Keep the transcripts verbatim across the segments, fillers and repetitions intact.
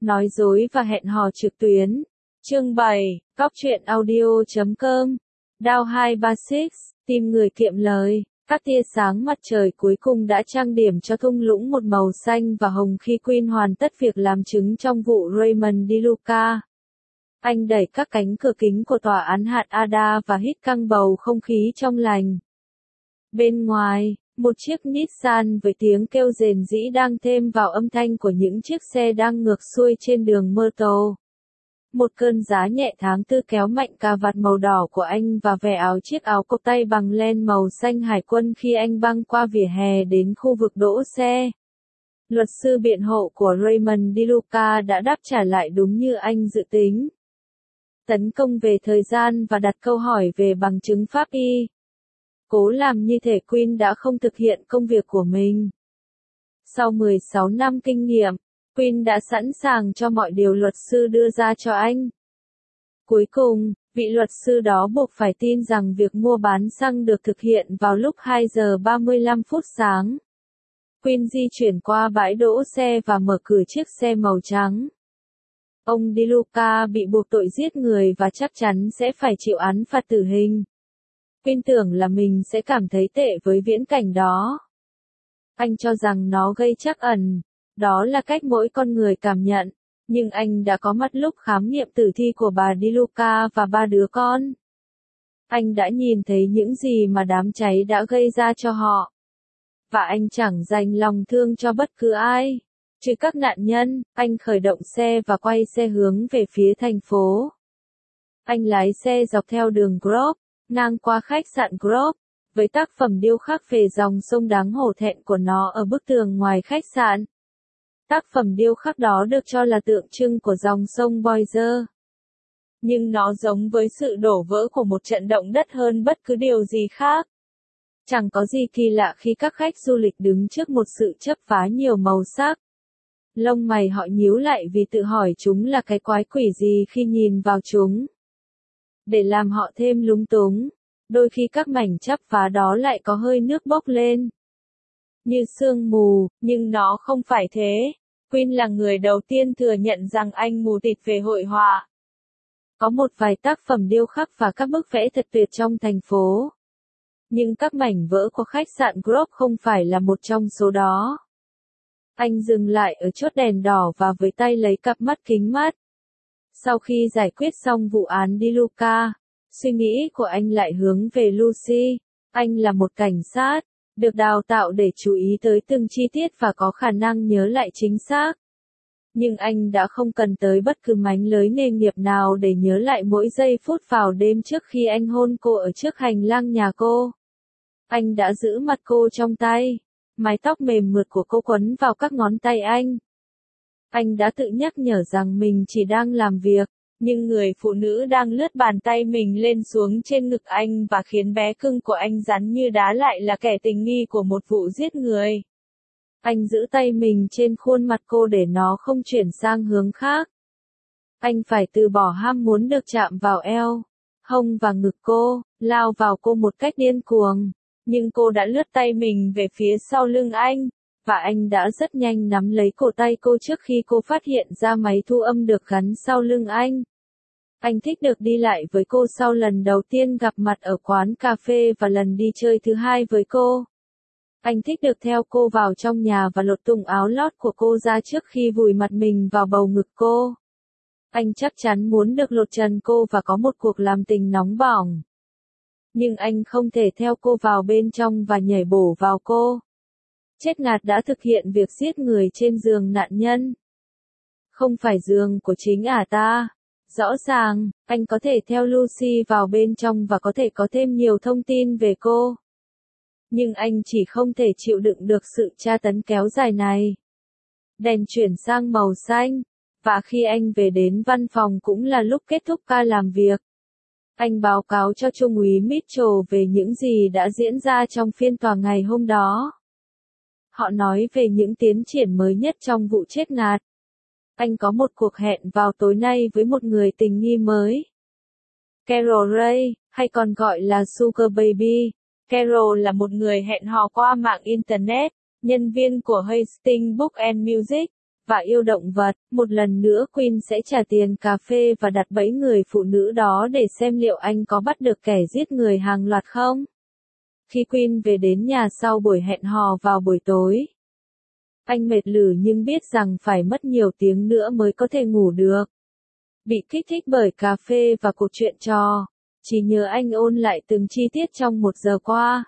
Nói dối và hẹn hò trực tuyến. Chương bảy, cóc truyện audio chấm com. Down hai ba sáu, tìm người kiệm lời. Các tia sáng mặt trời cuối cùng đã trang điểm cho thung lũng một màu xanh và hồng khi Queen hoàn tất việc làm chứng trong vụ Raymond DeLuca. Anh đẩy các cánh cửa kính của tòa án hạt Ada và hít căng bầu không khí trong lành. Bên ngoài, một chiếc Nissan với tiếng kêu rền rĩ đang thêm vào âm thanh của những chiếc xe đang ngược xuôi trên đường Myrtle. Một cơn giá nhẹ tháng tư kéo mạnh cà vạt màu đỏ của anh và vẻ áo chiếc áo cộc tay bằng len màu xanh hải quân khi anh băng qua vỉa hè đến khu vực đỗ xe. Luật sư biện hộ của Raymond DeLuca đã đáp trả lại đúng như anh dự tính. Tấn công về thời gian và đặt câu hỏi về bằng chứng pháp y. Cố làm như thể Queen đã không thực hiện công việc của mình. Sau mười sáu năm kinh nghiệm, Queen đã sẵn sàng cho mọi điều luật sư đưa ra cho anh. Cuối cùng, vị luật sư đó buộc phải tin rằng việc mua bán xăng được thực hiện vào lúc hai giờ ba mươi lăm phút sáng. Queen di chuyển qua bãi đỗ xe và mở cửa chiếc xe màu trắng. Ông DeLuca bị buộc tội giết người và chắc chắn sẽ phải chịu án phạt tử hình. Queen tưởng là mình sẽ cảm thấy tệ với viễn cảnh đó. Anh cho rằng nó gây trắc ẩn. Đó là cách mỗi con người cảm nhận, nhưng anh đã có mặt lúc khám nghiệm tử thi của bà DeLuca và ba đứa con. Anh đã nhìn thấy những gì mà đám cháy đã gây ra cho họ. Và anh chẳng dành lòng thương cho bất cứ ai, trừ các nạn nhân. Anh khởi động xe và quay xe hướng về phía thành phố. Anh lái xe dọc theo đường Grove, ngang qua khách sạn Grove, với tác phẩm điêu khắc về dòng sông đáng hổ thẹn của nó ở bức tường ngoài khách sạn. Tác phẩm điêu khắc đó được cho là tượng trưng của dòng sông Boiser. Nhưng nó giống với sự đổ vỡ của một trận động đất hơn bất cứ điều gì khác. Chẳng có gì kỳ lạ khi các khách du lịch đứng trước một sự chớp phá nhiều màu sắc. Lông mày họ nhíu lại vì tự hỏi chúng là cái quái quỷ gì khi nhìn vào chúng. Để làm họ thêm lúng túng, đôi khi các mảnh chắp phá đó lại có hơi nước bốc lên. Như sương mù, nhưng nó không phải thế. Queen là người đầu tiên thừa nhận rằng anh mù tịt về hội họa. Có một vài tác phẩm điêu khắc và các bức vẽ thật tuyệt trong thành phố. Nhưng các mảnh vỡ của khách sạn Grove không phải là một trong số đó. Anh dừng lại ở chốt đèn đỏ và với tay lấy cặp mắt kính mát. Sau khi giải quyết xong vụ án DeLuca, suy nghĩ của anh lại hướng về Lucy. Anh là một cảnh sát, được đào tạo để chú ý tới từng chi tiết và có khả năng nhớ lại chính xác. Nhưng anh đã không cần tới bất cứ mánh lới nghề nghiệp nào để nhớ lại mỗi giây phút vào đêm trước khi anh hôn cô ở trước hành lang nhà cô. Anh đã giữ mặt cô trong tay, mái tóc mềm mượt của cô quấn vào các ngón tay anh. Anh đã tự nhắc nhở rằng mình chỉ đang làm việc, nhưng người phụ nữ đang lướt bàn tay mình lên xuống trên ngực anh và khiến bé cưng của anh rắn như đá lại là kẻ tình nghi của một vụ giết người. Anh giữ tay mình trên khuôn mặt cô để nó không chuyển sang hướng khác. Anh phải từ bỏ ham muốn được chạm vào eo, hông và ngực cô, lao vào cô một cách điên cuồng. Nhưng cô đã lướt tay mình về phía sau lưng anh, và anh đã rất nhanh nắm lấy cổ tay cô trước khi cô phát hiện ra máy thu âm được gắn sau lưng anh. Anh thích được đi lại với cô sau lần đầu tiên gặp mặt ở quán cà phê và lần đi chơi thứ hai với cô. Anh thích được theo cô vào trong nhà và lột tung áo lót của cô ra trước khi vùi mặt mình vào bầu ngực cô. Anh chắc chắn muốn được lột trần cô và có một cuộc làm tình nóng bỏng. Nhưng anh không thể theo cô vào bên trong và nhảy bổ vào cô. Chết ngạt đã thực hiện việc giết người trên giường nạn nhân. Không phải giường của chính ả ta. Rõ ràng, anh có thể theo Lucy vào bên trong và có thể có thêm nhiều thông tin về cô. Nhưng anh chỉ không thể chịu đựng được sự tra tấn kéo dài này. Đèn chuyển sang màu xanh, và khi anh về đến văn phòng cũng là lúc kết thúc ca làm việc. Anh báo cáo cho Trung úy Mitchell về những gì đã diễn ra trong phiên tòa ngày hôm đó. Họ nói về những tiến triển mới nhất trong vụ chết ngạt. Anh có một cuộc hẹn vào tối nay với một người tình nghi mới. Carol Ray, hay còn gọi là Sugar Baby. Carol là một người hẹn hò qua mạng Internet, nhân viên của Hastings Book and Music, và yêu động vật. Một lần nữa Queen sẽ trả tiền cà phê và đặt bẫy người phụ nữ đó để xem liệu anh có bắt được kẻ giết người hàng loạt không. Khi Queen về đến nhà sau buổi hẹn hò vào buổi tối, anh mệt lử nhưng biết rằng phải mất nhiều tiếng nữa mới có thể ngủ được. Bị kích thích bởi cà phê và cuộc chuyện trò, chỉ nhớ anh ôn lại từng chi tiết trong một giờ qua.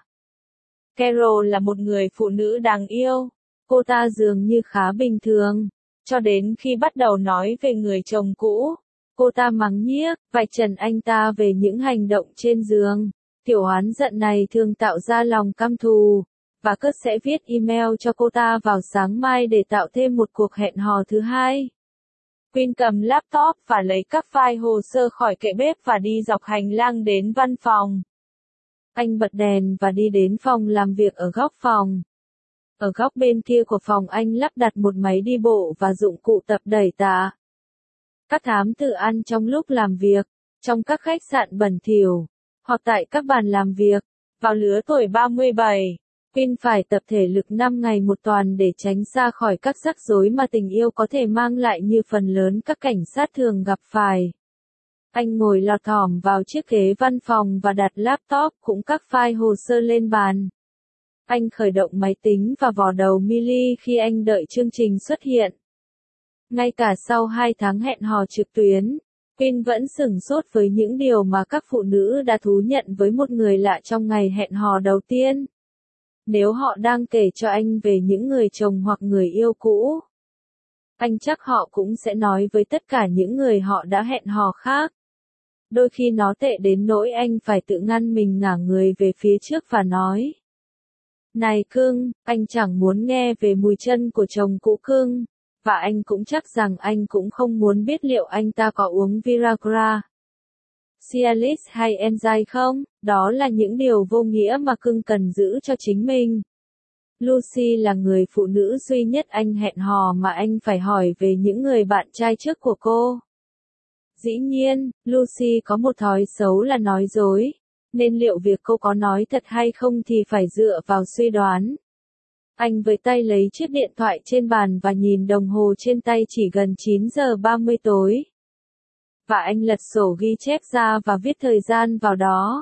Carol là một người phụ nữ đáng yêu. Cô ta dường như khá bình thường, cho đến khi bắt đầu nói về người chồng cũ. Cô ta mắng nhiếc, vạch trần anh ta về những hành động trên giường. Tiểu oán giận này thường tạo ra lòng căm thù, và Kurt sẽ viết email cho cô ta vào sáng mai để tạo thêm một cuộc hẹn hò thứ hai. Queen cầm laptop và lấy các file hồ sơ khỏi kệ bếp và đi dọc hành lang đến văn phòng. Anh bật đèn và đi đến phòng làm việc ở góc phòng. Ở góc bên kia của phòng anh lắp đặt một máy đi bộ và dụng cụ tập đẩy tạ. Các thám tử ăn trong lúc làm việc, trong các khách sạn bẩn thỉu, hoặc tại các bàn làm việc. Vào lứa tuổi ba mươi bảy, Queen phải tập thể lực năm ngày một tuần để tránh xa khỏi các rắc rối mà tình yêu có thể mang lại như phần lớn các cảnh sát thường gặp phải. Anh ngồi lọt thỏm vào chiếc ghế văn phòng và đặt laptop cũng các file hồ sơ lên bàn. Anh khởi động máy tính và vò đầu Millie khi anh đợi chương trình xuất hiện. Ngay cả sau hai tháng hẹn hò trực tuyến, Queen vẫn sửng sốt với những điều mà các phụ nữ đã thú nhận với một người lạ trong ngày hẹn hò đầu tiên. Nếu họ đang kể cho anh về những người chồng hoặc người yêu cũ, anh chắc họ cũng sẽ nói với tất cả những người họ đã hẹn hò khác. Đôi khi nó tệ đến nỗi anh phải tự ngăn mình ngả người về phía trước và nói: "Này cưng, anh chẳng muốn nghe về mùi chân của chồng cũ cưng." Và anh cũng chắc rằng anh cũng không muốn biết liệu anh ta có uống Viagra, Cialis hay Enzyme không. Đó là những điều vô nghĩa mà cưng cần giữ cho chính mình. Lucy là người phụ nữ duy nhất anh hẹn hò mà anh phải hỏi về những người bạn trai trước của cô. Dĩ nhiên, Lucy có một thói xấu là nói dối, nên liệu việc cô có nói thật hay không thì phải dựa vào suy đoán. Anh với tay lấy chiếc điện thoại trên bàn và nhìn đồng hồ trên tay chỉ gần chín giờ ba mươi tối. Và anh lật sổ ghi chép ra và viết thời gian vào đó.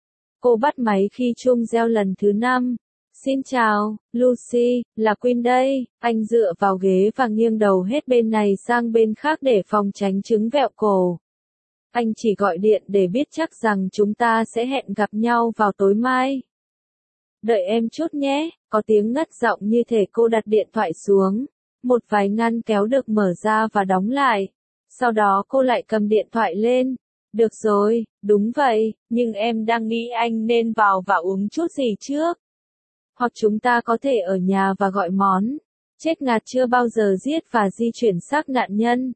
Cô bắt máy khi chuông reo lần thứ năm. "Xin chào, Lucy, là Queen đây." Anh dựa vào ghế và nghiêng đầu hết bên này sang bên khác để phòng tránh chứng vẹo cổ. Anh chỉ gọi điện để biết chắc rằng chúng ta sẽ hẹn gặp nhau vào tối mai. "Đợi em chút nhé." Có tiếng ngất giọng như thể cô đặt điện thoại xuống. Một vài ngăn kéo được mở ra và đóng lại. Sau đó cô lại cầm điện thoại lên. "Được rồi, đúng vậy, nhưng em đang nghĩ anh nên vào và uống chút gì trước. Hoặc chúng ta có thể ở nhà và gọi món." Chết ngạt chưa bao giờ giết và di chuyển xác nạn nhân.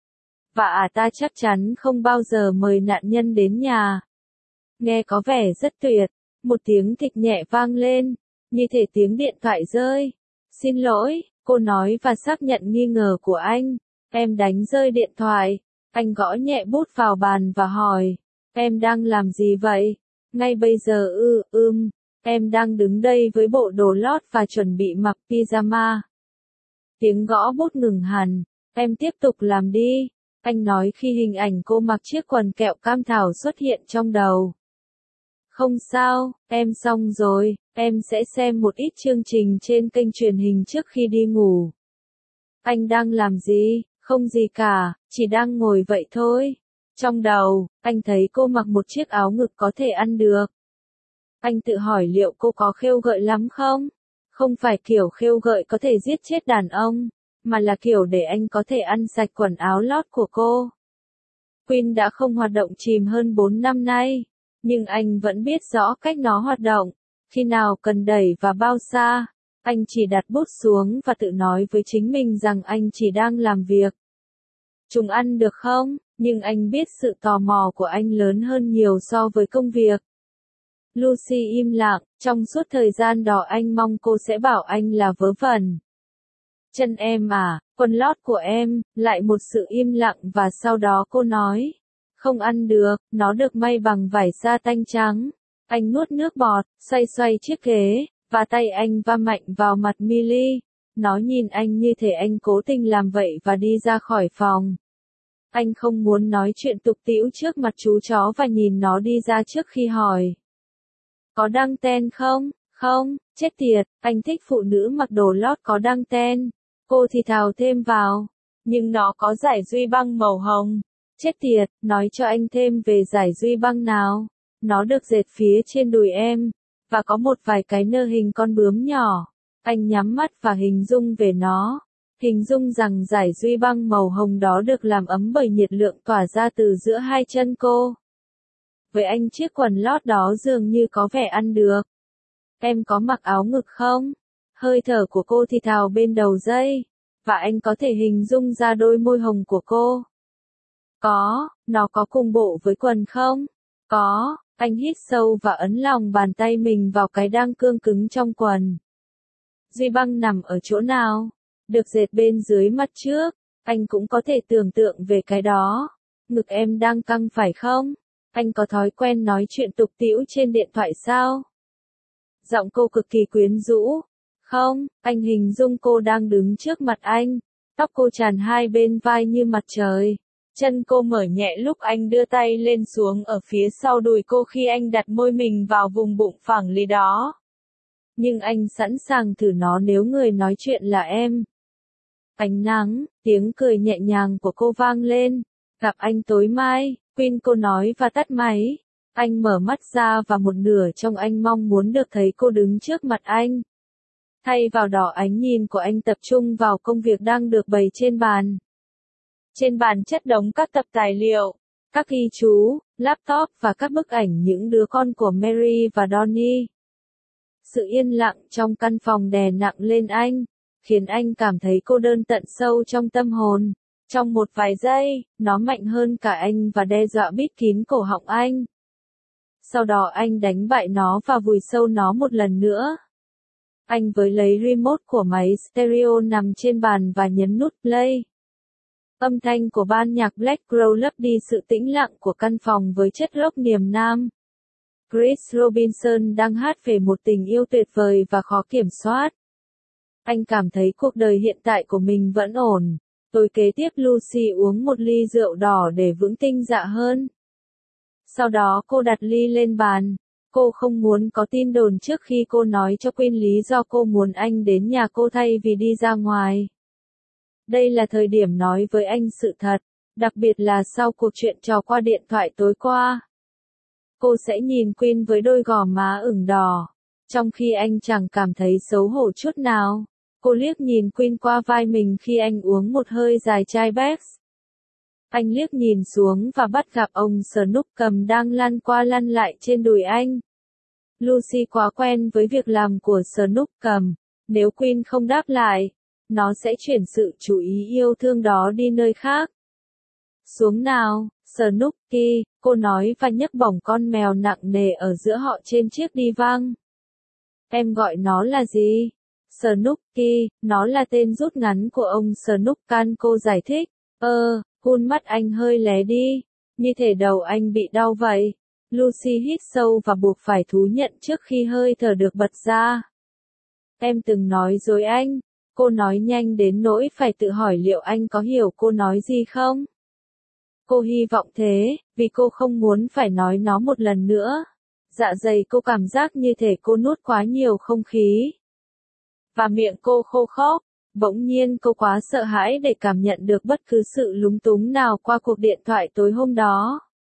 Và à ta chắc chắn không bao giờ mời nạn nhân đến nhà. Nghe có vẻ rất tuyệt. Một tiếng thịch nhẹ vang lên, như thể tiếng điện thoại rơi. "Xin lỗi," cô nói và xác nhận nghi ngờ của anh. "Em đánh rơi điện thoại." Anh gõ nhẹ bút vào bàn và hỏi: "Em đang làm gì vậy?" "Ngay bây giờ ư, ưm, em đang đứng đây với bộ đồ lót và chuẩn bị mặc pyjama." Tiếng gõ bút ngừng hẳn. "Em tiếp tục làm đi," anh nói khi hình ảnh cô mặc chiếc quần kẹo cam thảo xuất hiện trong đầu. "Không sao, em xong rồi, em sẽ xem một ít chương trình trên kênh truyền hình trước khi đi ngủ." "Anh đang làm gì?" "Không gì cả, chỉ đang ngồi vậy thôi." Trong đầu, anh thấy cô mặc một chiếc áo ngực có thể ăn được. Anh tự hỏi liệu cô có khêu gợi lắm không? Không phải kiểu khêu gợi có thể giết chết đàn ông, mà là kiểu để anh có thể ăn sạch quần áo lót của cô. Queen đã không hoạt động chìm hơn bốn năm nay, nhưng anh vẫn biết rõ cách nó hoạt động, khi nào cần đẩy và bao xa. Anh chỉ đặt bút xuống và tự nói với chính mình rằng anh chỉ đang làm việc. Chúng ăn được không? Nhưng anh biết sự tò mò của anh lớn hơn nhiều so với công việc. Lucy im lặng, trong suốt thời gian đó anh mong cô sẽ bảo anh là vớ vẩn. "Chân em à, quần lót của em." Lại một sự im lặng và sau đó cô nói: "Không ăn được, nó được may bằng vải sa tanh trắng." Anh nuốt nước bọt, xoay xoay chiếc ghế, và tay anh va mạnh vào mặt Millie. Nó nhìn anh như thể anh cố tình làm vậy và đi ra khỏi phòng. Anh không muốn nói chuyện tục tĩu trước mặt chú chó và nhìn nó đi ra trước khi hỏi. Có đăng ten không? Không, chết tiệt, anh thích phụ nữ mặc đồ lót có đăng ten. Cô thì thào thêm vào. Nhưng nó có dải duy băng màu hồng. Chết tiệt, nói cho anh thêm về dải duy băng nào. Nó được dệt phía trên đùi em. Và có một vài cái nơ hình con bướm nhỏ. Anh nhắm mắt và hình dung về nó. Hình dung rằng dải duy băng màu hồng đó được làm ấm bởi nhiệt lượng tỏa ra từ giữa hai chân cô. Với anh chiếc quần lót đó dường như có vẻ ăn được. Em có mặc áo ngực không? Hơi thở của cô thì thào bên đầu dây. Và anh có thể hình dung ra đôi môi hồng của cô. Có, nó có cùng bộ với quần không? Có, anh hít sâu và ấn lòng bàn tay mình vào cái đang cương cứng trong quần. Duy băng nằm ở chỗ nào? Được dệt bên dưới mắt trước. Anh cũng có thể tưởng tượng về cái đó. Ngực em đang căng phải không? Anh có thói quen nói chuyện tục tĩu trên điện thoại sao? Giọng cô cực kỳ quyến rũ. Không, anh hình dung cô đang đứng trước mặt anh. Tóc cô tràn hai bên vai như mặt trời. Chân cô mở nhẹ lúc anh đưa tay lên xuống ở phía sau đùi cô khi anh đặt môi mình vào vùng bụng phẳng lì đó. Nhưng anh sẵn sàng thử nó nếu người nói chuyện là em. Ánh nắng, tiếng cười nhẹ nhàng của cô vang lên. Gặp anh tối mai, Queen cô nói và tắt máy. Anh mở mắt ra và một nửa trong anh mong muốn được thấy cô đứng trước mặt anh. Thay vào đó ánh nhìn của anh tập trung vào công việc đang được bày trên bàn. Trên bàn chất đống các tập tài liệu, các ghi chú, laptop và các bức ảnh những đứa con của Mary và Donnie. Sự yên lặng trong căn phòng đè nặng lên anh, khiến anh cảm thấy cô đơn tận sâu trong tâm hồn. Trong một vài giây, nó mạnh hơn cả anh và đe dọa bít kín cổ họng anh. Sau đó anh đánh bại nó và vùi sâu nó một lần nữa. Anh với lấy remote của máy stereo nằm trên bàn và nhấn nút play. Âm thanh của ban nhạc Black Crow lấp đi sự tĩnh lặng của căn phòng với chất rock niềm nam. Chris Robinson đang hát về một tình yêu tuyệt vời và khó kiểm soát. Anh cảm thấy cuộc đời hiện tại của mình vẫn ổn. Tối kế tiếp Lucy uống một ly rượu đỏ để vững tinh dạ hơn. Sau đó cô đặt ly lên bàn. Cô không muốn có tin đồn trước khi cô nói cho Queen lý do cô muốn anh đến nhà cô thay vì đi ra ngoài. Đây là thời điểm nói với anh sự thật, đặc biệt là sau cuộc chuyện trò qua điện thoại tối qua. Cô sẽ nhìn Queen với đôi gò má ửng đỏ, trong khi anh chẳng cảm thấy xấu hổ chút nào. Cô liếc nhìn Queen qua vai mình khi anh uống một hơi dài chai Beck's. Anh liếc nhìn xuống và bắt gặp ông Snoop cầm đang lăn qua lăn lại trên đùi anh. Lucy quá quen với việc làm của Snoop cầm. Nếu Queen không đáp lại, nó sẽ chuyển sự chú ý yêu thương đó đi nơi khác. Xuống nào, Snoopy, cô nói và nhấc bổng con mèo nặng nề ở giữa họ trên chiếc đi văng. Em gọi nó là gì? Snoopy, nó là tên rút ngắn của ông Snoop Can, cô giải thích. Ơ, khuôn mắt anh hơi lé đi, như thể đầu anh bị đau vậy. Lucy hít sâu và buộc phải thú nhận trước khi hơi thở được bật ra. Em từng nói dối anh. Cô nói nhanh đến nỗi phải tự hỏi liệu anh có hiểu cô nói gì không? Cô hy vọng thế, vì cô không muốn phải nói nó một lần nữa. Dạ dày cô cảm giác như thể cô nuốt quá nhiều không khí. Và miệng cô khô khốc. Bỗng nhiên cô quá sợ hãi để cảm nhận được bất cứ sự lúng túng nào qua cuộc điện thoại tối hôm đó.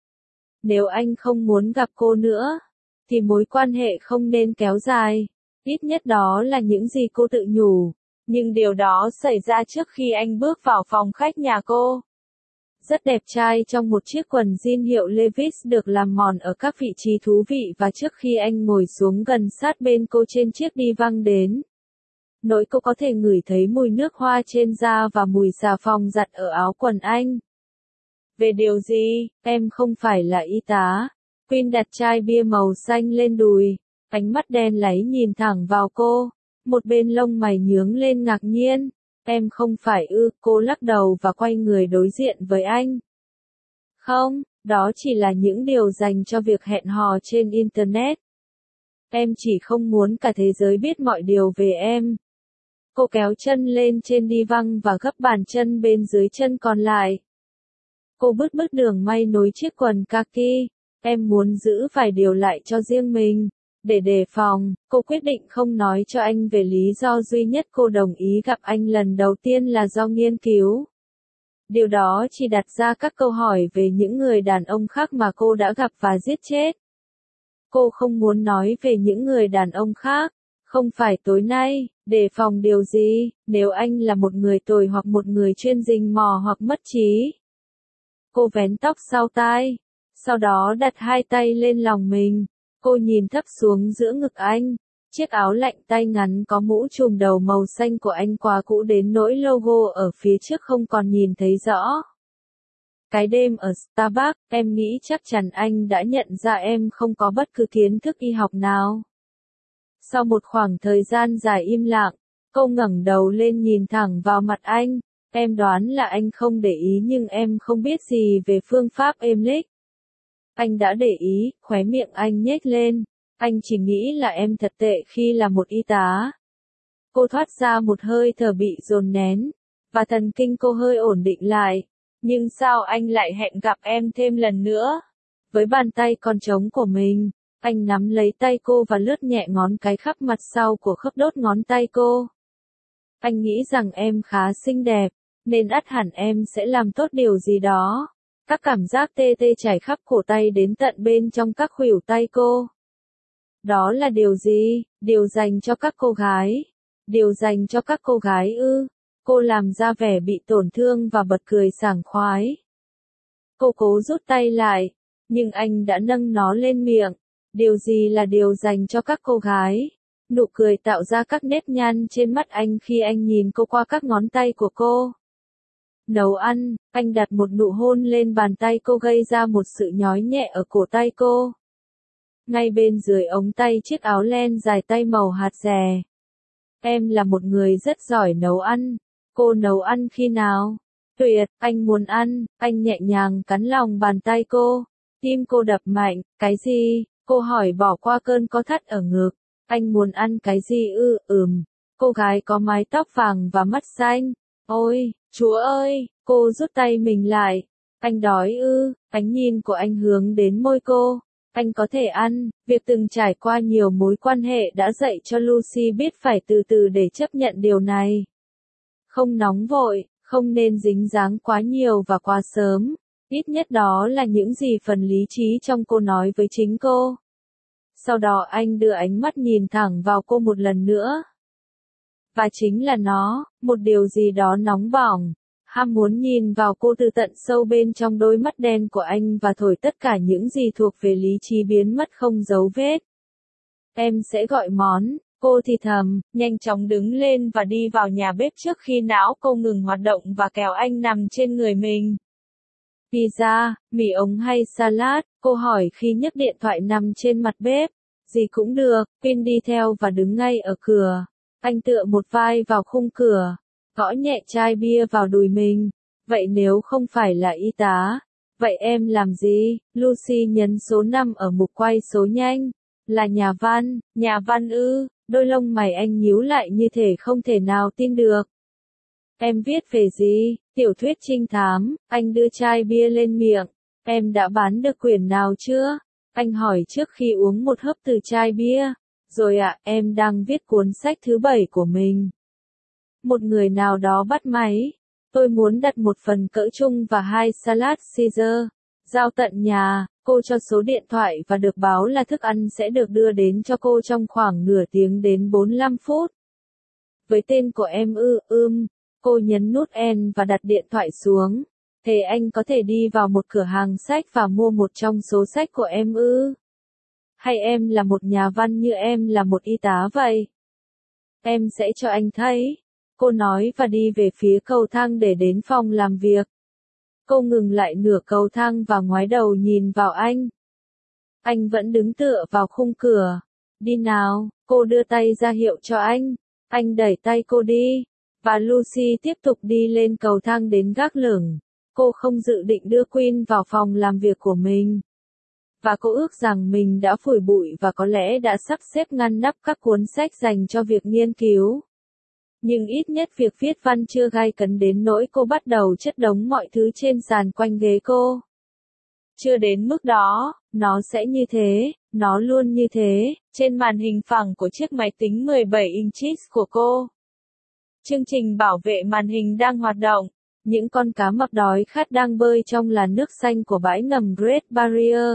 Nếu anh không muốn gặp cô nữa, thì mối quan hệ không nên kéo dài. Ít nhất đó là những gì cô tự nhủ. Nhưng điều đó xảy ra trước khi anh bước vào phòng khách nhà cô. Rất đẹp trai trong một chiếc quần jean hiệu Levi's được làm mòn ở các vị trí thú vị và trước khi anh ngồi xuống gần sát bên cô trên chiếc đi văng đến. Nỗi cô có thể ngửi thấy mùi nước hoa trên da và mùi xà phòng giặt ở áo quần anh. Về điều gì, em không phải là y tá. Queen đặt chai bia màu xanh lên đùi, ánh mắt đen láy nhìn thẳng vào cô. Một bên lông mày nhướng lên ngạc nhiên. Em không phải ư, cô lắc đầu và quay người đối diện với anh. Không, đó chỉ là những điều dành cho việc hẹn hò trên Internet. Em chỉ không muốn cả thế giới biết mọi điều về em. Cô kéo chân lên trên đi văng và gấp bàn chân bên dưới chân còn lại. Cô bứt bứt đường may nối chiếc quần kaki. Em muốn giữ vài điều lại cho riêng mình. Để đề phòng, cô quyết định không nói cho anh về lý do duy nhất cô đồng ý gặp anh lần đầu tiên là do nghiên cứu. Điều đó chỉ đặt ra các câu hỏi về những người đàn ông khác mà cô đã gặp và giết chết. Cô không muốn nói về những người đàn ông khác. Không phải tối nay, đề phòng điều gì, nếu anh là một người tồi hoặc một người chuyên rình mò hoặc mất trí. Cô vén tóc sau tai, sau đó đặt hai tay lên lòng mình. Cô nhìn thấp xuống giữa ngực anh. Chiếc áo lạnh tay ngắn có mũ trùm đầu màu xanh của anh quá cũ đến nỗi logo ở phía trước không còn nhìn thấy rõ. Cái đêm ở Starbucks, em nghĩ chắc chắn anh đã nhận ra em không có bất cứ kiến thức y học nào. Sau một khoảng thời gian dài im lặng, cô ngẩng đầu lên nhìn thẳng vào mặt anh. Em đoán là anh không để ý nhưng em không biết gì về phương pháp Emlich. Anh đã để ý, khóe miệng anh nhếch lên. Anh chỉ nghĩ là em thật tệ khi là một y tá. Cô thoát ra một hơi thở bị dồn nén, và thần kinh cô hơi ổn định lại. Nhưng sao anh lại hẹn gặp em thêm lần nữa? Với bàn tay còn trống của mình, anh nắm lấy tay cô và lướt nhẹ ngón cái khắp mặt sau của khớp đốt ngón tay cô. Anh nghĩ rằng em khá xinh đẹp, nên ắt hẳn em sẽ làm tốt điều gì đó. Các cảm giác tê tê chảy khắp cổ tay đến tận bên trong các khuỷu tay cô. Đó là điều gì? Điều dành cho các cô gái. Điều dành cho các cô gái ư? Cô làm ra vẻ bị tổn thương và bật cười sảng khoái. Cô cố rút tay lại, nhưng anh đã nâng nó lên miệng. Điều gì là điều dành cho các cô gái? Nụ cười tạo ra các nếp nhăn trên mắt anh khi anh nhìn cô qua các ngón tay của cô. Nấu ăn, anh đặt một nụ hôn lên bàn tay cô gây ra một sự nhói nhẹ ở cổ tay cô. Ngay bên dưới ống tay chiếc áo len dài tay màu hạt dẻ. Em là một người rất giỏi nấu ăn. Cô nấu ăn khi nào? Tuyệt, anh muốn ăn. Anh nhẹ nhàng cắn lòng bàn tay cô. Tim cô đập mạnh. Cái gì? Cô hỏi bỏ qua cơn có thắt ở ngực. Anh muốn ăn cái gì ư? Ừm. Cô gái có mái tóc vàng và mắt xanh. Ôi, Chúa ơi, cô rút tay mình lại. Anh đói ư? Ánh nhìn của anh hướng đến môi cô. Anh có thể ăn. Việc từng trải qua nhiều mối quan hệ đã dạy cho Lucy biết phải từ từ để chấp nhận điều này. Không nóng vội, không nên dính dáng quá nhiều và quá sớm. Ít nhất đó là những gì phần lý trí trong cô nói với chính cô. Sau đó anh đưa ánh mắt nhìn thẳng vào cô một lần nữa. Và chính là nó, một điều gì đó nóng bỏng. Ham muốn nhìn vào cô từ tận sâu bên trong đôi mắt đen của anh và thổi tất cả những gì thuộc về lý trí biến mất không dấu vết. Em sẽ gọi món, cô thì thầm, nhanh chóng đứng lên và đi vào nhà bếp trước khi não cô ngừng hoạt động và kéo anh nằm trên người mình. Pizza, mì ống hay salad, cô hỏi khi nhấc điện thoại nằm trên mặt bếp. Gì cũng được, Pin đi theo và đứng ngay ở cửa. Anh tựa một vai vào khung cửa, gõ nhẹ chai bia vào đùi mình. Vậy nếu không phải là y tá, vậy em làm gì? Lucy nhấn số năm ở mục quay số nhanh. Là nhà văn, nhà văn ư? Đôi lông mày anh nhíu lại như thể không thể nào tin được. Em viết về gì? Tiểu thuyết trinh thám. Anh đưa chai bia lên miệng. Em đã bán được quyển nào chưa? Anh hỏi trước khi uống một hớp từ chai bia. Rồi ạ, à, em đang viết cuốn sách thứ bảy của mình. Một người nào đó bắt máy. Tôi muốn đặt một phần cỡ trung và hai salad Caesar. Giao tận nhà, cô cho số điện thoại và được báo là thức ăn sẽ được đưa đến cho cô trong khoảng nửa tiếng đến bốn mươi lăm phút. Với tên của em ư, ưm, cô nhấn nút N và đặt điện thoại xuống. Thế anh có thể đi vào một cửa hàng sách và mua một trong số sách của em ư? Hay em là một nhà văn như em là một y tá vậy? Em sẽ cho anh thấy. Cô nói và đi về phía cầu thang để đến phòng làm việc. Cô ngừng lại nửa cầu thang và ngoái đầu nhìn vào anh. Anh vẫn đứng tựa vào khung cửa. Đi nào, cô đưa tay ra hiệu cho anh. Anh đẩy tay cô đi. Và Lucy tiếp tục đi lên cầu thang đến gác lửng. Cô không dự định đưa Queen vào phòng làm việc của mình. Và cô ước rằng mình đã phủi bụi và có lẽ đã sắp xếp ngăn nắp các cuốn sách dành cho việc nghiên cứu. Nhưng ít nhất việc viết văn chưa gay cấn đến nỗi cô bắt đầu chất đống mọi thứ trên sàn quanh ghế cô. Chưa đến mức đó, nó sẽ như thế, nó luôn như thế, trên màn hình phẳng của chiếc máy tính mười bảy inches của cô. Chương trình bảo vệ màn hình đang hoạt động. Những con cá mập đói khát đang bơi trong làn nước xanh của bãi ngầm Great Barrier.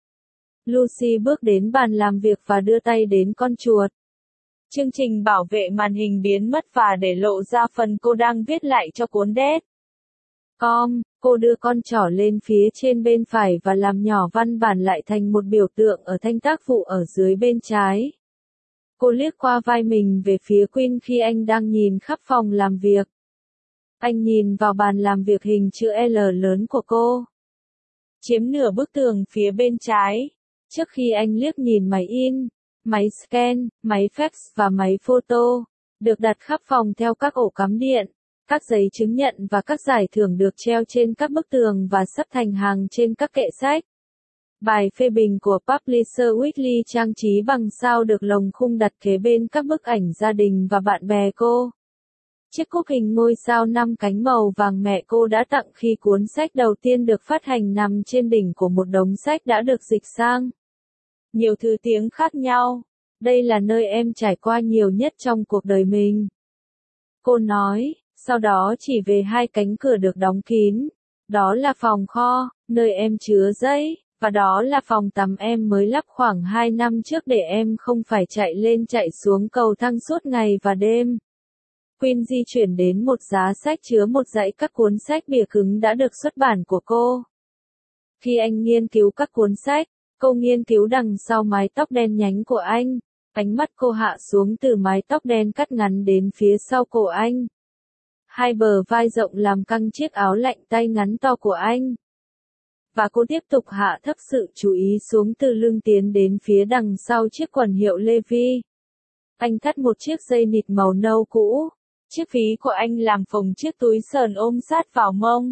Lucy bước đến bàn làm việc và đưa tay đến con chuột. Chương trình bảo vệ màn hình biến mất và để lộ ra phần cô đang viết lại cho cuốn dead. Com, cô đưa con trỏ lên phía trên bên phải và làm nhỏ văn bản lại thành một biểu tượng ở thanh tác vụ ở dưới bên trái. Cô liếc qua vai mình về phía Quinn khi anh đang nhìn khắp phòng làm việc. Anh nhìn vào bàn làm việc hình chữ L lớn của cô. Chiếm nửa bức tường phía bên trái. Trước khi anh liếc nhìn máy in, máy scan, máy fax và máy photo, được đặt khắp phòng theo các ổ cắm điện, các giấy chứng nhận và các giải thưởng được treo trên các bức tường và sắp thành hàng trên các kệ sách. Bài phê bình của Publisher Weekly trang trí bằng sao được lồng khung đặt kế bên các bức ảnh gia đình và bạn bè cô. Chiếc cúp hình ngôi sao năm cánh màu vàng mẹ cô đã tặng khi cuốn sách đầu tiên được phát hành nằm trên đỉnh của một đống sách đã được dịch sang nhiều thứ tiếng khác nhau. Đây là nơi em trải qua nhiều nhất trong cuộc đời mình. Cô nói, sau đó chỉ về hai cánh cửa được đóng kín. Đó là phòng kho, nơi em chứa giấy, và đó là phòng tắm em mới lắp khoảng hai năm trước để em không phải chạy lên chạy xuống cầu thang suốt ngày và đêm. Quinn di chuyển đến một giá sách chứa một dãy các cuốn sách bìa cứng đã được xuất bản của cô. Khi anh nghiên cứu các cuốn sách, cô nghiên cứu đằng sau mái tóc đen nhánh của anh. Ánh mắt cô hạ xuống từ mái tóc đen cắt ngắn đến phía sau cổ anh. Hai bờ vai rộng làm căng chiếc áo lạnh tay ngắn to của anh. Và cô tiếp tục hạ thấp sự chú ý xuống từ lưng tiến đến phía đằng sau chiếc quần hiệu Levi. Anh thắt một chiếc dây nịt màu nâu cũ. Chiếc ví của anh làm phồng chiếc túi sờn ôm sát vào mông.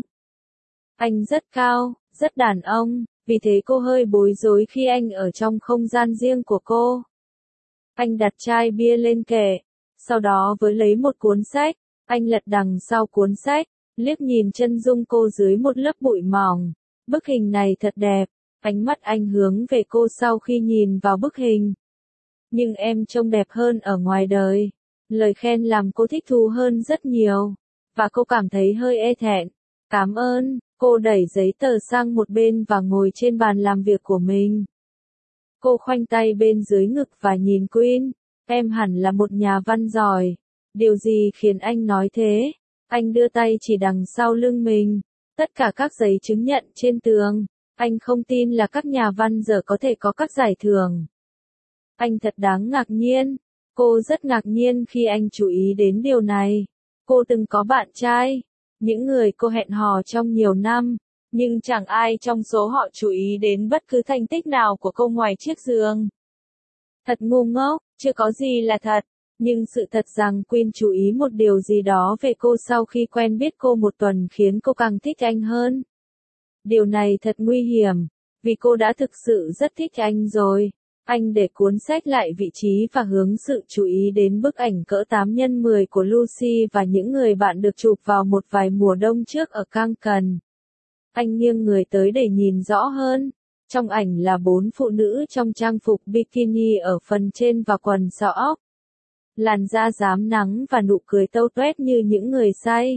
Anh rất cao, rất đàn ông, vì thế cô hơi bối rối khi anh ở trong không gian riêng của cô. Anh đặt chai bia lên kệ, sau đó với lấy một cuốn sách, anh lật đằng sau cuốn sách, liếc nhìn chân dung cô dưới một lớp bụi mỏng. Bức hình này thật đẹp, ánh mắt anh hướng về cô sau khi nhìn vào bức hình. Nhưng em trông đẹp hơn ở ngoài đời. Lời khen làm cô thích thú hơn rất nhiều, và cô cảm thấy hơi e thẹn. Cảm ơn, cô đẩy giấy tờ sang một bên và ngồi trên bàn làm việc của mình. Cô khoanh tay bên dưới ngực và nhìn Quinn, em hẳn là một nhà văn giỏi. Điều gì khiến anh nói thế? Anh đưa tay chỉ đằng sau lưng mình, tất cả các giấy chứng nhận trên tường. Anh không tin là các nhà văn giờ có thể có các giải thưởng. Anh thật đáng ngạc nhiên. Cô rất ngạc nhiên khi anh chú ý đến điều này. Cô từng có bạn trai, những người cô hẹn hò trong nhiều năm, nhưng chẳng ai trong số họ chú ý đến bất cứ thành tích nào của cô ngoài chiếc giường. Thật ngu ngốc, chưa có gì là thật, nhưng sự thật rằng Quinn chú ý một điều gì đó về cô sau khi quen biết cô một tuần khiến cô càng thích anh hơn. Điều này thật nguy hiểm, vì cô đã thực sự rất thích anh rồi. Anh để cuốn sách lại vị trí và hướng sự chú ý đến bức ảnh cỡ tám nhân mười của Lucy và những người bạn được chụp vào một vài mùa đông trước ở Cancun. Anh nghiêng người tới để nhìn rõ hơn. Trong ảnh là bốn phụ nữ trong trang phục bikini ở phần trên và quần sọ ốc. Làn da rám nắng và nụ cười tâu tuét như những người say.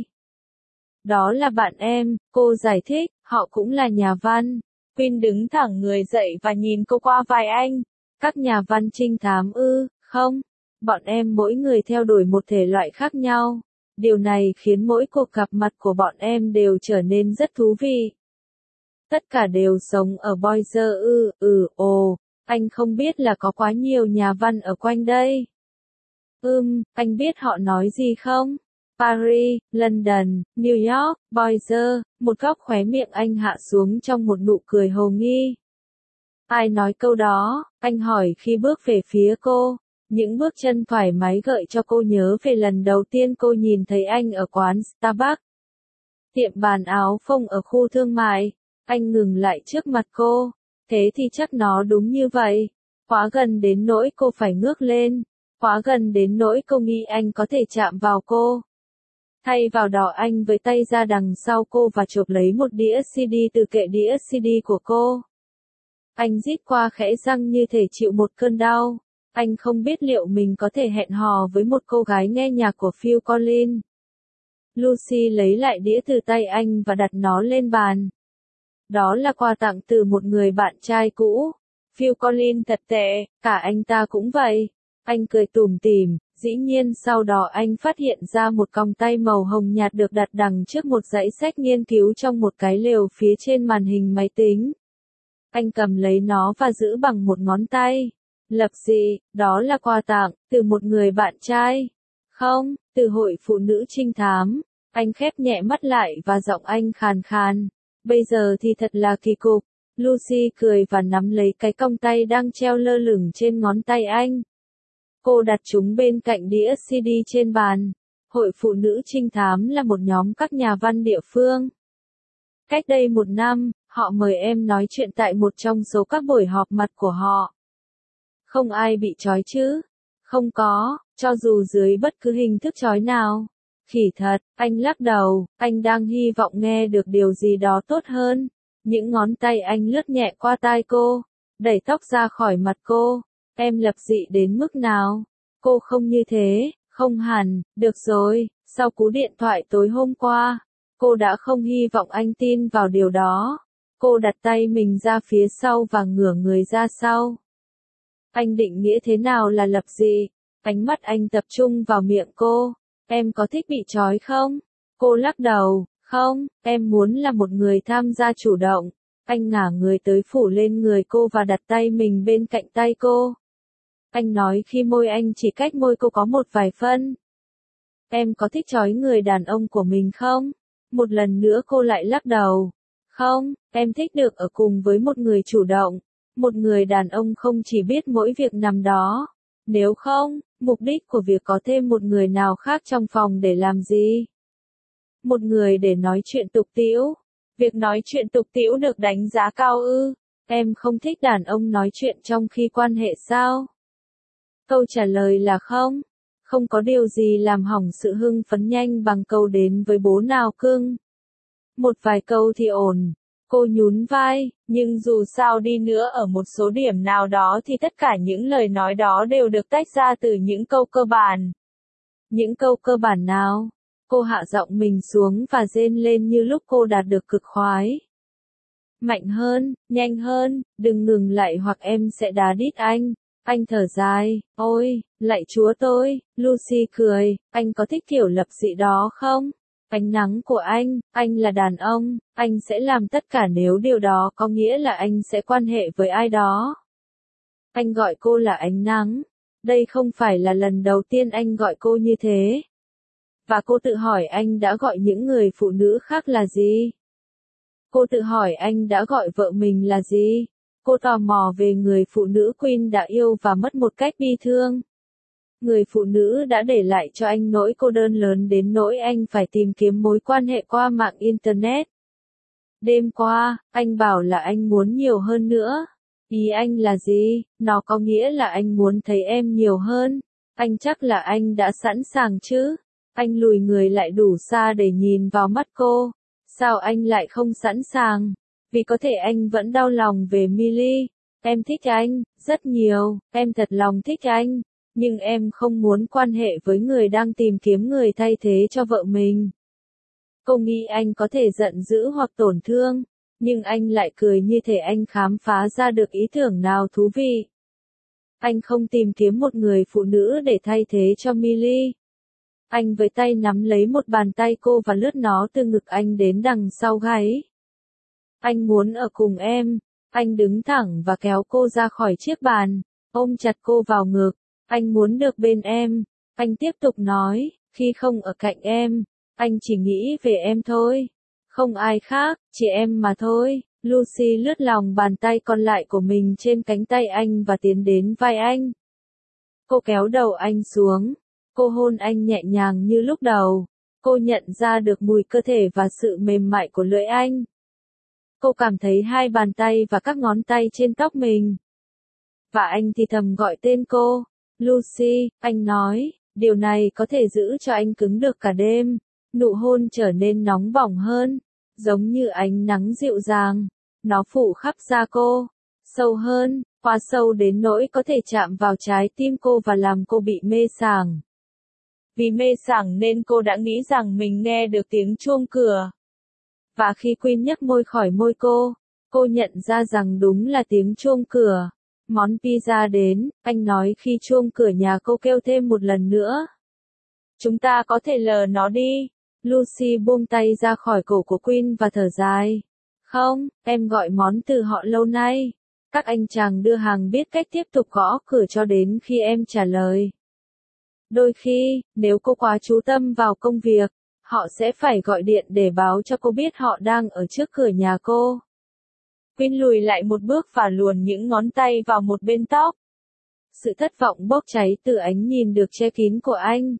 Đó là bạn em, cô giải thích, họ cũng là nhà văn. Quinn đứng thẳng người dậy và nhìn cô qua vai anh. Các nhà văn trinh thám ư, không? Bọn em mỗi người theo đuổi một thể loại khác nhau. Điều này khiến mỗi cuộc gặp mặt của bọn em đều trở nên rất thú vị. Tất cả đều sống ở Boise ư, ừ, ồ, anh không biết là có quá nhiều nhà văn ở quanh đây. Ừm, anh biết họ nói gì không? Paris, London, New York, Boise, một góc khóe miệng anh hạ xuống trong một nụ cười hồ nghi. Ai nói câu đó? Anh hỏi khi bước về phía cô. Những bước chân thoải mái gợi cho cô nhớ về lần đầu tiên cô nhìn thấy anh ở quán Starbucks. Tiệm bán áo phông ở khu thương mại. Anh ngừng lại trước mặt cô. Thế thì chắc nó đúng như vậy. Quá gần đến nỗi cô phải ngước lên. quá gần đến nỗi cô nghĩ anh có thể chạm vào cô. Thay vào đó anh với tay ra đằng sau cô và chộp lấy một đĩa xê đê từ kệ đĩa xê đê của cô. Anh rít qua khẽ răng như thể chịu một cơn đau. Anh không biết liệu mình có thể hẹn hò với một cô gái nghe nhạc của Phil Collins. Lucy lấy lại đĩa từ tay anh và đặt nó lên bàn. Đó là quà tặng từ một người bạn trai cũ. Phil Collins thật tệ, cả anh ta cũng vậy. Anh cười tủm tỉm, dĩ nhiên sau đó anh phát hiện ra một còng tay màu hồng nhạt được đặt đằng trước một dãy sách nghiên cứu trong một cái lều phía trên màn hình máy tính. Anh cầm lấy nó và giữ bằng một ngón tay. Lập dị, đó là quà tặng, từ một người bạn trai. Không, từ hội phụ nữ trinh thám. Anh khép nhẹ mắt lại và giọng anh khàn khàn. Bây giờ thì thật là kỳ cục. Lucy cười và nắm lấy cái còng tay đang treo lơ lửng trên ngón tay anh. Cô đặt chúng bên cạnh đĩa xê đê trên bàn. Hội phụ nữ trinh thám là một nhóm các nhà văn địa phương. Cách đây một năm, họ mời em nói chuyện tại một trong số các buổi họp mặt của họ. Không ai bị trói chứ? Không có, cho dù dưới bất cứ hình thức trói nào. Khỉ thật, anh lắc đầu, anh đang hy vọng nghe được điều gì đó tốt hơn. Những ngón tay anh lướt nhẹ qua tai cô, đẩy tóc ra khỏi mặt cô. Em lập dị đến mức nào? Cô không như thế, không hẳn, được rồi, sau cú điện thoại tối hôm qua, cô đã không hy vọng anh tin vào điều đó. Cô đặt tay mình ra phía sau và ngửa người ra sau. Anh định nghĩa thế nào là lập dị? Ánh mắt anh tập trung vào miệng cô. Em có thích bị trói không? Cô lắc đầu, không, em muốn là một người tham gia chủ động. Anh ngả người tới phủ lên người cô và đặt tay mình bên cạnh tay cô. Anh nói khi môi anh chỉ cách môi cô có một vài phân. Em có thích trói người đàn ông của mình không? Một lần nữa cô lại lắc đầu. Không, em thích được ở cùng với một người chủ động. Một người đàn ông không chỉ biết mỗi việc nằm đó. Nếu không, mục đích của việc có thêm một người nào khác trong phòng để làm gì? Một người để nói chuyện tục tĩu. Việc nói chuyện tục tĩu được đánh giá cao ư? Em không thích đàn ông nói chuyện trong khi quan hệ sao? Câu trả lời là không. Không có điều gì làm hỏng sự hưng phấn nhanh bằng câu đến với bố nào cưng. Một vài câu thì ổn. Cô nhún vai, nhưng dù sao đi nữa ở một số điểm nào đó thì tất cả những lời nói đó đều được tách ra từ những câu cơ bản. Những câu cơ bản nào? Cô hạ giọng mình xuống và rên lên như lúc cô đạt được cực khoái. Mạnh hơn, nhanh hơn, đừng ngừng lại hoặc em sẽ đá đít anh. Anh thở dài, ôi, lạy chúa tôi, Lucy cười, anh có thích kiểu lập dị đó không? Ánh nắng của anh, anh là đàn ông, anh sẽ làm tất cả nếu điều đó có nghĩa là anh sẽ quan hệ với ai đó. Anh gọi cô là ánh nắng. Đây không phải là lần đầu tiên anh gọi cô như thế. Và cô tự hỏi anh đã gọi những người phụ nữ khác là gì? Cô tự hỏi anh đã gọi vợ mình là gì? Cô tò mò về người phụ nữ Queen đã yêu và mất một cách bi thương. Người phụ nữ đã để lại cho anh nỗi cô đơn lớn đến nỗi anh phải tìm kiếm mối quan hệ qua mạng Internet. Đêm qua, anh bảo là anh muốn nhiều hơn nữa. Ý anh là gì? Nó có nghĩa là anh muốn thấy em nhiều hơn. Anh chắc là anh đã sẵn sàng chứ? Anh lùi người lại đủ xa để nhìn vào mắt cô. Sao anh lại không sẵn sàng? Vì có thể anh vẫn đau lòng về Millie. Em thích anh, rất nhiều, em thật lòng thích anh. Nhưng em không muốn quan hệ với người đang tìm kiếm người thay thế cho vợ mình. Cô nghĩ anh có thể giận dữ hoặc tổn thương. Nhưng anh lại cười như thể anh khám phá ra được ý tưởng nào thú vị. Anh không tìm kiếm một người phụ nữ để thay thế cho Millie. Anh với tay nắm lấy một bàn tay cô và lướt nó từ ngực anh đến đằng sau gáy. Anh muốn ở cùng em. Anh đứng thẳng và kéo cô ra khỏi chiếc bàn, ôm chặt cô vào ngực. Anh muốn được bên em. Anh tiếp tục nói, khi không ở cạnh em, anh chỉ nghĩ về em thôi. Không ai khác, chỉ em mà thôi. Lucy lướt lòng bàn tay còn lại của mình trên cánh tay anh và tiến đến vai anh. Cô kéo đầu anh xuống. Cô hôn anh nhẹ nhàng như lúc đầu. Cô nhận ra được mùi cơ thể và sự mềm mại của lưỡi anh. Cô cảm thấy hai bàn tay và các ngón tay trên tóc mình. Và anh thì thầm gọi tên cô. Lucy, anh nói, điều này có thể giữ cho anh cứng được cả đêm. Nụ hôn trở nên nóng bỏng hơn, giống như ánh nắng dịu dàng. Nó phủ khắp da cô, sâu hơn, quá sâu đến nỗi có thể chạm vào trái tim cô và làm cô bị mê sảng. Vì mê sảng nên cô đã nghĩ rằng mình nghe được tiếng chuông cửa. Và khi Queen nhấc môi khỏi môi cô, cô nhận ra rằng đúng là tiếng chuông cửa. Món pizza đến, anh nói khi chuông cửa nhà cô kêu thêm một lần nữa. Chúng ta có thể lờ nó đi. Lucy buông tay ra khỏi cổ của Queen và thở dài. Không, em gọi món từ họ lâu nay. Các anh chàng đưa hàng biết cách tiếp tục gõ cửa cho đến khi em trả lời. Đôi khi, nếu cô quá chú tâm vào công việc, họ sẽ phải gọi điện để báo cho cô biết họ đang ở trước cửa nhà cô. Queen lùi lại một bước và luồn những ngón tay vào một bên tóc. Sự thất vọng bốc cháy từ ánh nhìn được che kín của anh.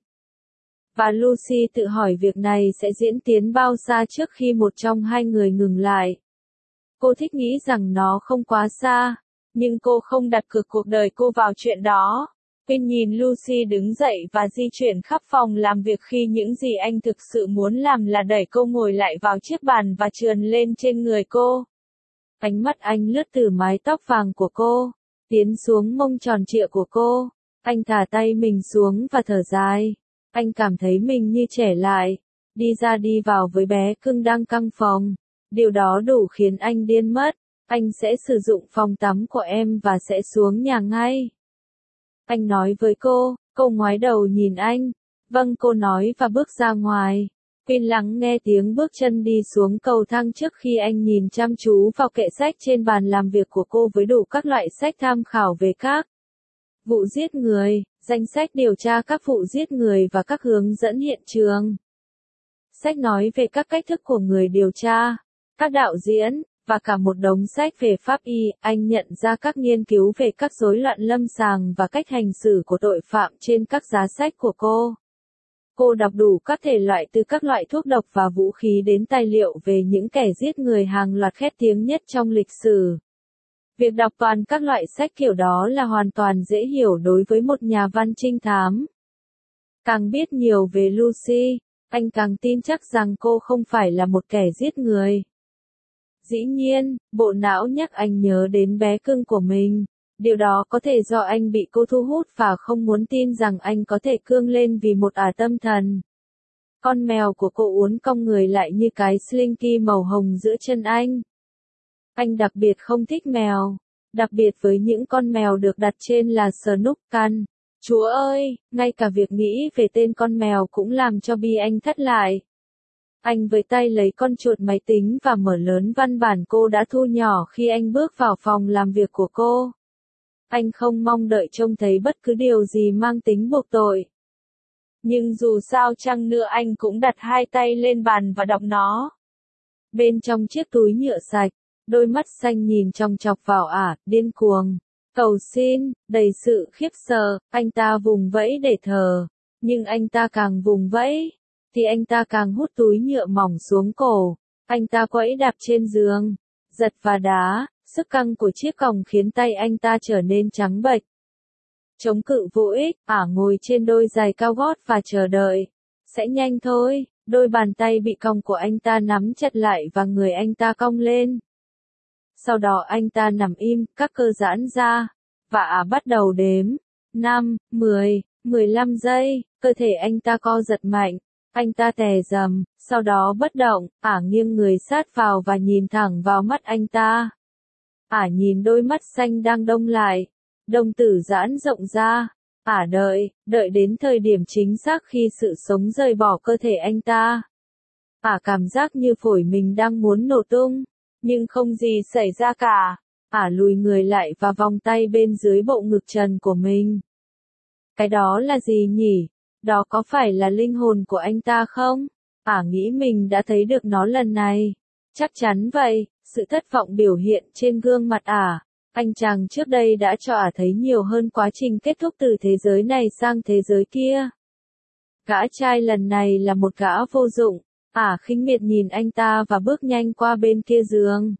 Và Lucy tự hỏi việc này sẽ diễn tiến bao xa trước khi một trong hai người ngừng lại. Cô thích nghĩ rằng nó không quá xa, nhưng cô không đặt cược cuộc đời cô vào chuyện đó. Queen nhìn Lucy đứng dậy và di chuyển khắp phòng làm việc khi những gì anh thực sự muốn làm là đẩy cô ngồi lại vào chiếc bàn và trườn lên trên người cô. Ánh mắt anh lướt từ mái tóc vàng của cô, tiến xuống mông tròn trịa của cô. Anh thả tay mình xuống và thở dài. Anh cảm thấy mình như trẻ lại, đi ra đi vào với bé cưng đang căng phòng. Điều đó đủ khiến anh điên mất. Anh sẽ sử dụng phòng tắm của em và sẽ xuống nhà ngay. Anh nói với cô, cô ngoái đầu nhìn anh. Vâng, cô nói và bước ra ngoài. Queen lắng nghe tiếng bước chân đi xuống cầu thang trước khi anh nhìn chăm chú vào kệ sách trên bàn làm việc của cô với đủ các loại sách tham khảo về các vụ giết người, danh sách điều tra các vụ giết người và các hướng dẫn hiện trường. Sách nói về các cách thức của người điều tra, các đạo diễn, và cả một đống sách về pháp y. Anh nhận ra các nghiên cứu về các rối loạn lâm sàng và cách hành xử của tội phạm trên các giá sách của cô. Cô đọc đủ các thể loại từ các loại thuốc độc và vũ khí đến tài liệu về những kẻ giết người hàng loạt khét tiếng nhất trong lịch sử. Việc đọc toàn các loại sách kiểu đó là hoàn toàn dễ hiểu đối với một nhà văn trinh thám. Càng biết nhiều về Lucy, anh càng tin chắc rằng cô không phải là một kẻ giết người. Dĩ nhiên, bộ não nhắc anh nhớ đến bé cưng của mình. Điều đó có thể do anh bị cô thu hút và không muốn tin rằng anh có thể cương lên vì một ả tâm thần. Con mèo của cô uốn cong người lại như cái slinky màu hồng giữa chân anh. Anh đặc biệt không thích mèo, đặc biệt với những con mèo được đặt trên là Snook Can. Chúa ơi, ngay cả việc nghĩ về tên con mèo cũng làm cho bi anh thắt lại. Anh với tay lấy con chuột máy tính và mở lớn văn bản cô đã thu nhỏ khi anh bước vào phòng làm việc của cô. Anh không mong đợi trông thấy bất cứ điều gì mang tính buộc tội. Nhưng dù sao chăng nữa anh cũng đặt hai tay lên bàn và đọc nó. Bên trong chiếc túi nhựa sạch, đôi mắt xanh nhìn chòng chọc vào ả, điên cuồng, cầu xin, đầy sự khiếp sợ. Anh ta vùng vẫy để thở, nhưng anh ta càng vùng vẫy, thì anh ta càng hút túi nhựa mỏng xuống cổ. Anh ta quẫy đạp trên giường, giật và đá, sức căng của chiếc còng khiến tay anh ta trở nên trắng bệch. Chống cự vô ích, ả ngồi trên đôi giày cao gót và chờ đợi. Sẽ nhanh thôi. Đôi bàn tay bị còng của anh ta nắm chặt lại và người anh ta cong lên. Sau đó anh ta nằm im, các cơ giãn ra, và ả bắt đầu đếm. năm, mười, mười lăm giây, cơ thể anh ta co giật mạnh. Anh ta tè dầm, sau đó bất động, ả nghiêng người sát vào và nhìn thẳng vào mắt anh ta. Ả nhìn đôi mắt xanh đang đông lại, đồng tử giãn rộng ra. Ả đợi, đợi đến thời điểm chính xác khi sự sống rời bỏ cơ thể anh ta. Ả cảm giác như phổi mình đang muốn nổ tung, nhưng không gì xảy ra cả. Ả lùi người lại và vòng tay bên dưới bộ ngực trần của mình. Cái đó là gì nhỉ? Đó có phải là linh hồn của anh ta không? Ả nghĩ mình đã thấy được nó lần này. Chắc chắn vậy, sự thất vọng biểu hiện trên gương mặt Ả. Anh chàng trước đây đã cho Ả thấy nhiều hơn quá trình kết thúc từ thế giới này sang thế giới kia. Gã trai lần này là một gã vô dụng. Ả khinh miệt nhìn anh ta và bước nhanh qua bên kia giường.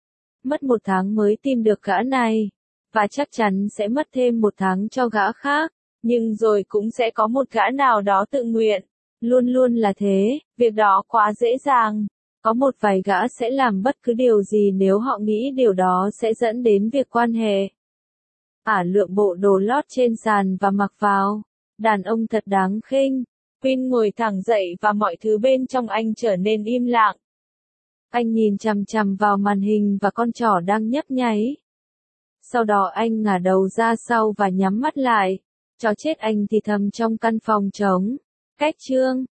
Mất một tháng mới tìm được gã này, và chắc chắn sẽ mất thêm một tháng cho gã khác. Nhưng rồi cũng sẽ có một gã nào đó tự nguyện. Luôn luôn là thế, việc đó quá dễ dàng. Có một vài gã sẽ làm bất cứ điều gì nếu họ nghĩ điều đó sẽ dẫn đến việc quan hệ. Ả lượm bộ đồ lót trên sàn và mặc vào. Đàn ông thật đáng khinh. Quinn ngồi thẳng dậy và mọi thứ bên trong anh trở nên im lặng. Anh nhìn chằm chằm vào màn hình và con trỏ đang nhấp nháy. Sau đó anh ngả đầu ra sau và nhắm mắt lại. Chó chết, anh thì thầm trong căn phòng trống. Cách chương